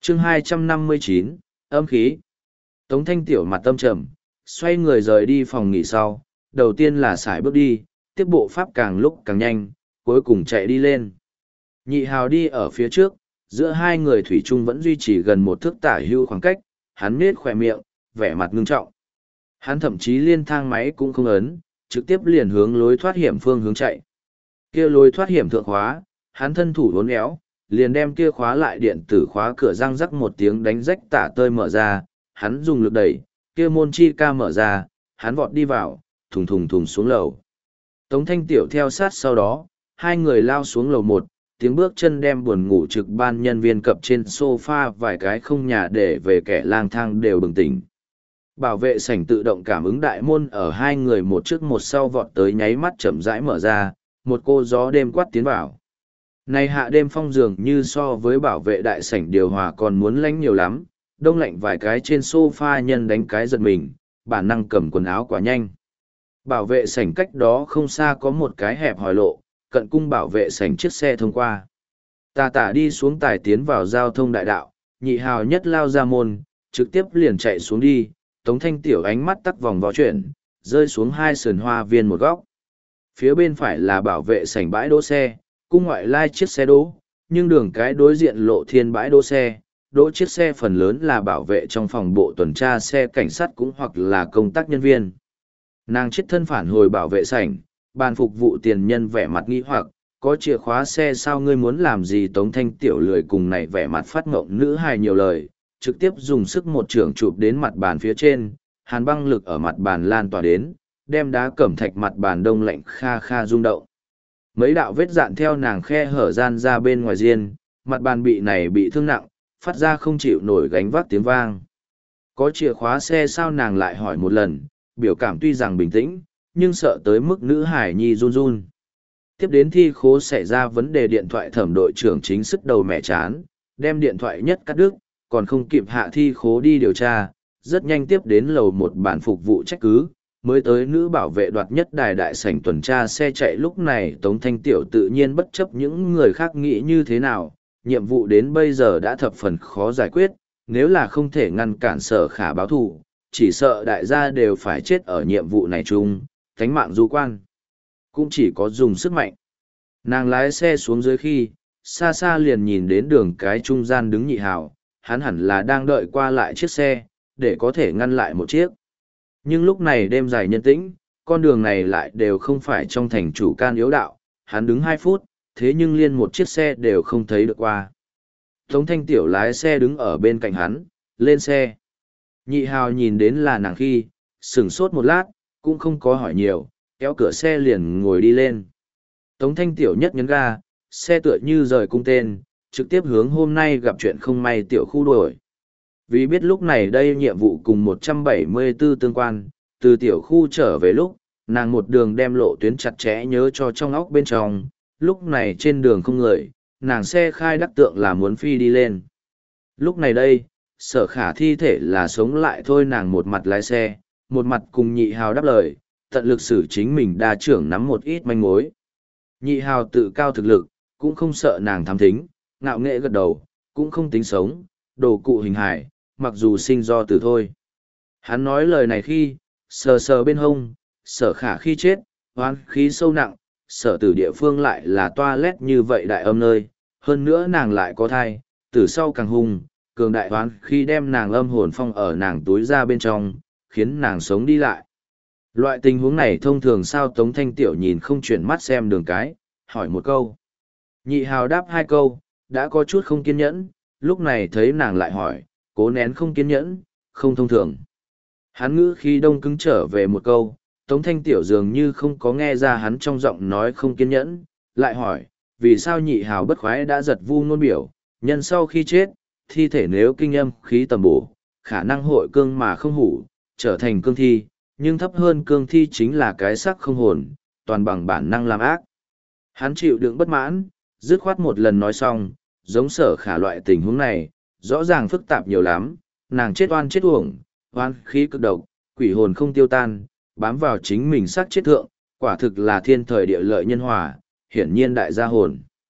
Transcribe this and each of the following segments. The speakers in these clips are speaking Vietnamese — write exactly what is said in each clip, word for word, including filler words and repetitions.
chương hai trăm năm mươi chín, âm khí. Tống Thanh Tiểu mặt tâm trầm, xoay người rời đi phòng nghỉ sau, đầu tiên là sải bước đi, tiếp bộ pháp càng lúc càng nhanh, cuối cùng chạy đi lên. Nhị Hào đi ở phía trước, giữa hai người thủy chung vẫn duy trì gần một thước tả hưu khoảng cách, hắn nết khỏe miệng, vẻ mặt ngưng trọng. Hắn thậm chí liên thang máy cũng không ấn, trực tiếp liền hướng lối thoát hiểm phương hướng chạy. Kia lối thoát hiểm thượng khóa, hắn thân thủ uốn éo, liền đem kia khóa lại điện tử khóa cửa răng rắc một tiếng đánh rách tả tơi mở ra, hắn dùng lực đẩy, kia môn chi ca mở ra, hắn vọt đi vào, thùng thùng thùng xuống lầu. Tống Thanh Tiểu theo sát sau đó, hai người lao xuống lầu một, tiếng bước chân đem buồn ngủ trực ban nhân viên cập trên sofa vài cái không nhà để về kẻ lang thang đều bừng tỉnh. Bảo vệ sảnh tự động cảm ứng đại môn ở hai người một trước một sau vọt tới nháy mắt chậm rãi mở ra, một cô gió đêm quát tiến vào. Này hạ đêm phong dường như so với bảo vệ đại sảnh điều hòa còn muốn lánh nhiều lắm, đông lạnh vài cái trên sofa nhân đánh cái giật mình, bản năng cầm quần áo quá nhanh. Bảo vệ sảnh cách đó không xa có một cái hẹp hòi lộ, cận cung bảo vệ sảnh chiếc xe thông qua. Tà tả đi xuống tài tiến vào giao thông đại đạo, Nhị Hào nhất lao ra môn, trực tiếp liền chạy xuống đi, Tống Thanh Tiểu ánh mắt tắc vòng vào chuyển, rơi xuống hai sườn hoa viên một góc. Phía bên phải là bảo vệ sảnh bãi đỗ xe, cung ngoại lai chiếc xe đỗ, nhưng đường cái đối diện lộ thiên bãi đỗ xe, đỗ chiếc xe phần lớn là bảo vệ trong phòng bộ tuần tra xe cảnh sát cũng hoặc là công tác nhân viên. Nàng chết thân phản hồi bảo vệ sảnh, bàn phục vụ tiền nhân vẻ mặt nghi hoặc, có chìa khóa xe sao ngươi muốn làm gì? Tống Thanh Tiểu lười cùng này vẻ mặt phát ngộng nữ hài nhiều lời, trực tiếp dùng sức một trường chụp đến mặt bàn phía trên, hàn băng lực ở mặt bàn lan tỏa đến, đem đá cẩm thạch mặt bàn đông lạnh kha kha rung động. Mấy đạo vết dạn theo nàng khe hở gian ra bên ngoài riêng, mặt bàn bị này bị thương nặng, phát ra không chịu nổi gánh vác tiếng vang. Có chìa khóa xe sao? Nàng lại hỏi một lần, biểu cảm tuy rằng bình tĩnh, nhưng sợ tới mức nữ hải nhi run run. Tiếp đến thi khố xảy ra vấn đề điện thoại thẩm đội trưởng chính sức đầu mẹ chán, đem điện thoại nhất cắt đứt, còn không kịp hạ thi khố đi điều tra, rất nhanh tiếp đến lầu một bản phục vụ trách cứ, mới tới nữ bảo vệ đoạt nhất đài đại sảnh tuần tra xe chạy. Lúc này Tống Thanh Tiểu tự nhiên bất chấp những người khác nghĩ như thế nào, nhiệm vụ đến bây giờ đã thập phần khó giải quyết, nếu là không thể ngăn cản Sở Khả báo thù, chỉ sợ đại gia đều phải chết ở nhiệm vụ này chung, thánh mạng du quan. Cũng chỉ có dùng sức mạnh. Nàng lái xe xuống dưới khi, xa xa liền nhìn đến đường cái trung gian đứng Nhị Hào, hắn hẳn là đang đợi qua lại chiếc xe, để có thể ngăn lại một chiếc. Nhưng lúc này đêm dài nhân tĩnh, con đường này lại đều không phải trong thành chủ can yếu đạo, hắn đứng hai phút, thế nhưng liên một chiếc xe đều không thấy được qua. Tống Thanh Tiểu lái xe đứng ở bên cạnh hắn, lên xe. Nhị Hào nhìn đến là nàng khi, sửng sốt một lát, cũng không có hỏi nhiều, kéo cửa xe liền ngồi đi lên. Tống Thanh Tiểu nhất nhấn ga, xe tựa như rời cung tên, trực tiếp hướng hôm nay gặp chuyện không may tiểu khu đuổi. Vì biết lúc này đây nhiệm vụ cùng một trăm bảy mươi tư tương quan, từ tiểu khu trở về lúc, nàng một đường đem lộ tuyến chặt chẽ nhớ cho trong óc bên trong, lúc này trên đường không người, nàng xe khai đắc tượng là muốn phi đi lên. Lúc này đây, Sở Khả thi thể là sống lại thôi, nàng một mặt lái xe, một mặt cùng Nhị Hào đáp lời, tận lực xử chính mình đa trưởng nắm một ít manh mối. Nhị Hào tự cao thực lực, cũng không sợ nàng thám thính, ngạo nghệ gật đầu, cũng không tính sống, đồ cụ hình hài, mặc dù sinh do tử thôi. Hắn nói lời này khi, sờ sờ bên hông, Sở Khả khi chết, hoán khí sâu nặng, sở tử địa phương lại là toilet như vậy đại âm nơi, hơn nữa nàng lại có thai, từ sau càng hung, cường đại hoán khi đem nàng âm hồn phong ở nàng túi ra bên trong, khiến nàng sống đi lại. Loại tình huống này thông thường sao? Tống Thanh Tiểu nhìn không chuyển mắt xem đường cái, hỏi một câu. Nhị Hào đáp hai câu, đã có chút không kiên nhẫn, lúc này thấy nàng lại hỏi, cố nén không kiên nhẫn, không thông thường. Hắn ngữ khi đông cứng trở về một câu, Tống Thanh Tiểu dường như không có nghe ra hắn trong giọng nói không kiên nhẫn, lại hỏi, vì sao Nhị Hào bất khoái đã giật vu ngôn biểu, nhân sau khi chết, thi thể nếu kinh âm khí tầm bổ, khả năng hội cương mà không hủ, trở thành cương thi, nhưng thấp hơn cương thi chính là cái sắc không hồn, toàn bằng bản năng làm ác. Hắn chịu đựng bất mãn, dứt khoát một lần nói xong, giống Sở Khả loại tình huống này, rõ ràng phức tạp nhiều lắm, nàng chết oan chết uổng, oan khí cực độc, quỷ hồn không tiêu tan, bám vào chính mình xác chết thượng, quả thực là thiên thời địa lợi nhân hòa, hiển nhiên đại gia hồn.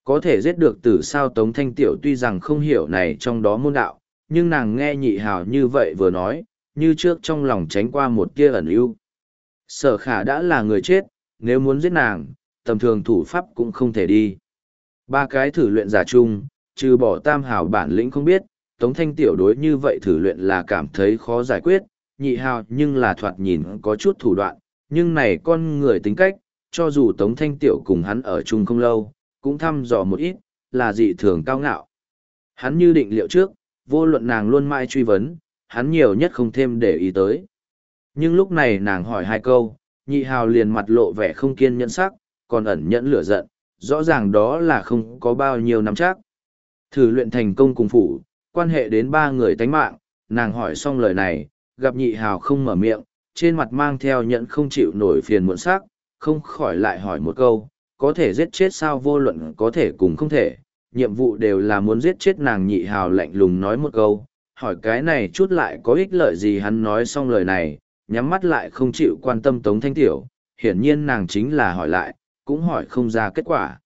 Có thể giết được tử sao Tống Thanh Tiểu tuy rằng không hiểu này trong đó môn đạo, nhưng nàng nghe nhị hào như vậy vừa nói, như trước trong lòng tránh qua một tia ẩn ưu. Sở khả đã là người chết, nếu muốn giết nàng, tầm thường thủ pháp cũng không thể đi. Ba cái thử luyện giả chung, trừ bỏ tam hào bản lĩnh không biết, Tống Thanh Tiểu đối như vậy thử luyện là cảm thấy khó giải quyết, nhị hào nhưng là thoạt nhìn có chút thủ đoạn, nhưng này con người tính cách, cho dù Tống Thanh Tiểu cùng hắn ở chung không lâu, cũng thăm dò một ít, là dị thường cao ngạo. Hắn như định liệu trước, vô luận nàng luôn mãi truy vấn, hắn nhiều nhất không thêm để ý tới. Nhưng lúc này nàng hỏi hai câu, nhị hào liền mặt lộ vẻ không kiên nhẫn sắc, còn ẩn nhẫn lửa giận, rõ ràng đó là không có bao nhiêu năm chắc. Thử luyện thành công cùng phủ, quan hệ đến ba người tánh mạng, nàng hỏi xong lời này, gặp nhị hào không mở miệng, trên mặt mang theo nhẫn không chịu nổi phiền muộn sắc, không khỏi lại hỏi một câu, có thể giết chết sao vô luận có thể cùng không thể, nhiệm vụ đều là muốn giết chết nàng. Nhị hào lạnh lùng nói một câu, hỏi cái này chút lại có ích lợi gì. Hắn nói xong lời này, nhắm mắt lại không chịu quan tâm Tống Thanh Tiểu, hiển nhiên nàng chính là hỏi lại, cũng hỏi không ra kết quả.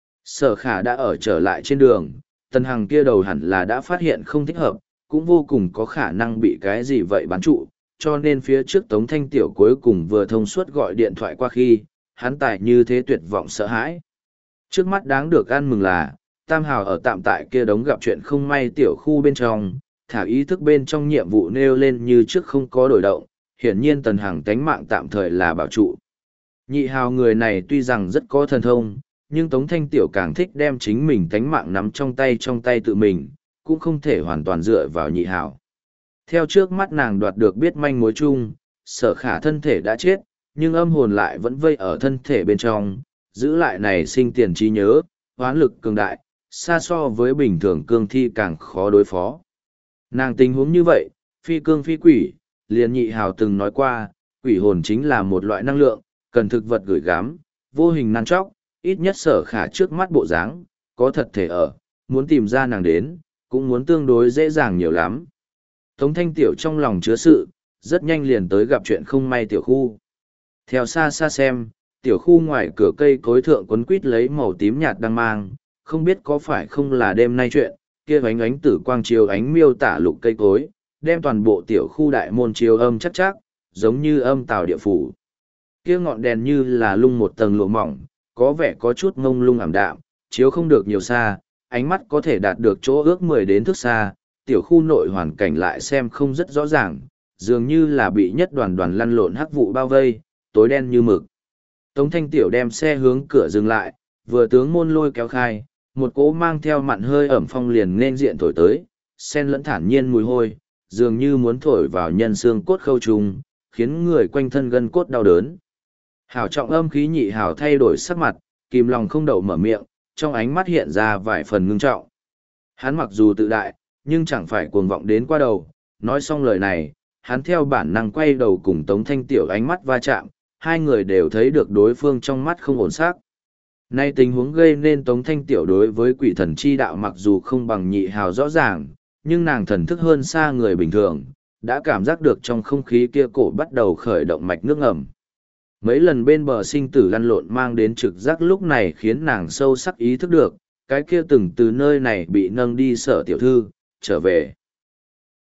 Sở khả đã ở trở lại trên đường, Tần Hằng kia đầu hẳn là đã phát hiện không thích hợp, cũng vô cùng có khả năng bị cái gì vậy bắn trụ, cho nên phía trước Tống Thanh Tiểu cuối cùng vừa thông suốt gọi điện thoại qua khi, hắn tài như thế tuyệt vọng sợ hãi. Trước mắt đáng được ăn mừng là, Tam Hào ở tạm tại kia đống gặp chuyện không may tiểu khu bên trong, thả ý thức bên trong nhiệm vụ nêu lên như trước không có đổi động, hiển nhiên Tần Hằng tánh mạng tạm thời là bảo trụ. Nhị Hào người này tuy rằng rất có thần thông, nhưng Tống Thanh Tiểu càng thích đem chính mình tánh mạng nắm trong tay trong tay tự mình, cũng không thể hoàn toàn dựa vào nhị hào. Theo trước mắt nàng đoạt được biết manh mối chung, Sở khả thân thể đã chết, nhưng âm hồn lại vẫn vây ở thân thể bên trong, giữ lại này sinh tiền trí nhớ, hoán lực cường đại, xa so với bình thường cương thi càng khó đối phó. Nàng tình huống như vậy, phi cương phi quỷ, liền nhị hào từng nói qua, quỷ hồn chính là một loại năng lượng, cần thực vật gửi gắm, vô hình năn chóc, ít nhất Sở khả trước mắt bộ dáng, có thật thể ở, muốn tìm ra nàng đến, cũng muốn tương đối dễ dàng nhiều lắm. Tống Thanh Tiểu trong lòng chứa sự, rất nhanh liền tới gặp chuyện không may tiểu khu. Theo xa xa xem, tiểu khu ngoài cửa cây cối thượng quấn quít lấy màu tím nhạt đang mang, không biết có phải không là đêm nay chuyện, kia ánh ánh tử quang chiếu ánh miêu tả lục cây cối, đem toàn bộ tiểu khu đại môn chiếu âm chắc chắc, giống như âm tào địa phủ. Kia ngọn đèn như là lung một tầng lụa mỏng, có vẻ có chút ngông lung ảm đạm, chiếu không được nhiều xa, ánh mắt có thể đạt được chỗ ước mười đến thước xa, tiểu khu nội hoàn cảnh lại xem không rất rõ ràng, dường như là bị nhất đoàn đoàn lăn lộn hắc vụ bao vây, tối đen như mực. Tống Thanh Tiểu đem xe hướng cửa dừng lại, vừa tướng môn lôi kéo khai, một cỗ mang theo mặn hơi ẩm phong liền nên diện thổi tới, sen lẫn thản nhiên mùi hôi, dường như muốn thổi vào nhân xương cốt khâu trùng, khiến người quanh thân gân cốt đau đớn. Hảo trọng âm khí nhị hảo thay đổi sắc mặt, kìm lòng không đậu mở miệng, trong ánh mắt hiện ra vài phần ngưng trọng. Hắn mặc dù tự đại, nhưng chẳng phải cuồng vọng đến qua đầu, nói xong lời này, hắn theo bản năng quay đầu cùng Tống Thanh Tiểu ánh mắt va chạm, hai người đều thấy được đối phương trong mắt không ổn sắc. Nay tình huống gây nên Tống Thanh Tiểu đối với quỷ thần chi đạo mặc dù không bằng nhị hào rõ ràng, nhưng nàng thần thức hơn xa người bình thường, đã cảm giác được trong không khí kia cổ bắt đầu khởi động mạch nước ngầm. Mấy lần bên bờ sinh tử lăn lộn mang đến trực giác lúc này khiến nàng sâu sắc ý thức được, cái kia từng từ nơi này bị nâng đi Sở tiểu thư, trở về.